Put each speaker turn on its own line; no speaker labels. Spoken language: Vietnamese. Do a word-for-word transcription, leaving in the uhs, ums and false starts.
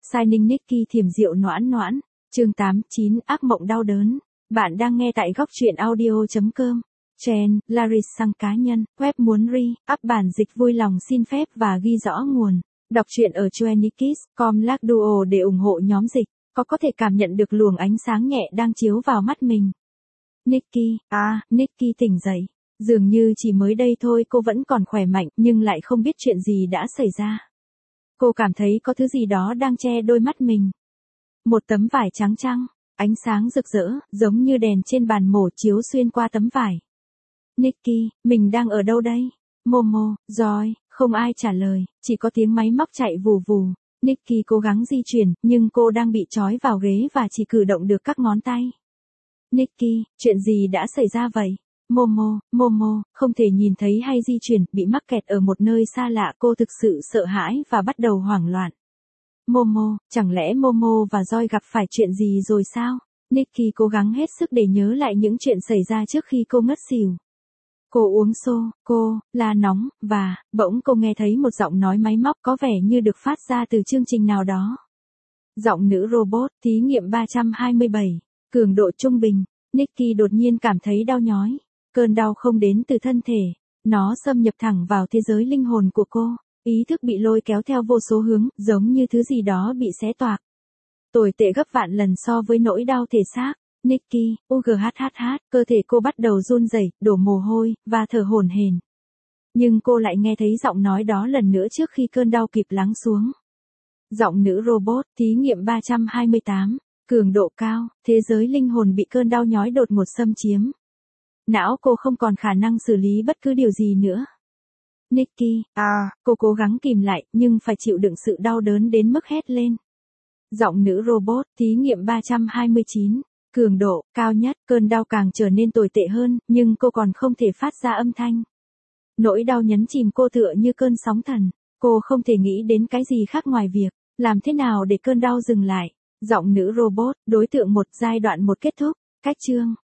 Signing Nikki thiểm rượu noãn noãn, chương tám chín ác mộng đau đớn. Bạn đang nghe tại góc truyện audio.com. Chen, Laris sang cá nhân, web muốn re-up bản dịch vui lòng xin phép và ghi rõ nguồn. Đọc truyện ở twenty kids chấm com slash duo để ủng hộ nhóm dịch, có có thể cảm nhận được luồng ánh sáng nhẹ đang chiếu vào mắt mình. Nikki, à, Nikki tỉnh dậy. Dường như chỉ mới đây thôi cô vẫn còn khỏe mạnh nhưng lại không biết chuyện gì đã xảy ra. Cô cảm thấy có thứ gì đó đang che đôi mắt mình. Một tấm vải trắng trăng, ánh sáng rực rỡ, giống như đèn trên bàn mổ chiếu xuyên qua tấm vải. Nikki, mình đang ở đâu đây? Momo, Joy, không ai trả lời, chỉ có tiếng máy móc chạy vù vù. Nikki cố gắng di chuyển, nhưng cô đang bị trói vào ghế và chỉ cử động được các ngón tay. Nikki, chuyện gì đã xảy ra vậy? Momo, Momo, không thể nhìn thấy hay di chuyển, bị mắc kẹt ở một nơi xa lạ, cô thực sự sợ hãi và bắt đầu hoảng loạn. Momo, chẳng lẽ Momo và Joy gặp phải chuyện gì rồi sao? Nikki cố gắng hết sức để nhớ lại những chuyện xảy ra trước khi cô ngất xỉu. Cô uống xô, cô, là nóng, và, bỗng cô nghe thấy một giọng nói máy móc có vẻ như được phát ra từ chương trình nào đó. Giọng nữ robot, thí nghiệm ba trăm hai mươi bảy, cường độ trung bình. Nikki đột nhiên cảm thấy đau nhói. Cơn đau không đến từ thân thể, nó xâm nhập thẳng vào thế giới linh hồn của cô. Ý thức bị lôi kéo theo vô số hướng, giống như thứ gì đó bị xé toạc. Tồi tệ gấp vạn lần so với nỗi đau thể xác. Nikki, ughhh, cơ thể cô bắt đầu run rẩy, đổ mồ hôi, và thở hổn hển. Nhưng cô lại nghe thấy giọng nói đó lần nữa trước khi cơn đau kịp lắng xuống. Giọng nữ robot, thí nghiệm ba trăm hai mươi tám, cường độ cao, thế giới linh hồn bị cơn đau nhói đột ngột xâm chiếm. Não cô không còn khả năng xử lý bất cứ điều gì nữa. Nikki, à, cô cố gắng kìm lại, nhưng phải chịu đựng sự đau đớn đến mức hét lên. Giọng nữ robot, thí nghiệm ba trăm hai mươi chín, cường độ, cao nhất, cơn đau càng trở nên tồi tệ hơn, nhưng cô còn không thể phát ra âm thanh. Nỗi đau nhấn chìm cô tựa như cơn sóng thần, cô không thể nghĩ đến cái gì khác ngoài việc, làm thế nào để cơn đau dừng lại. Giọng nữ robot, đối tượng một, giai đoạn một kết thúc, cách chương.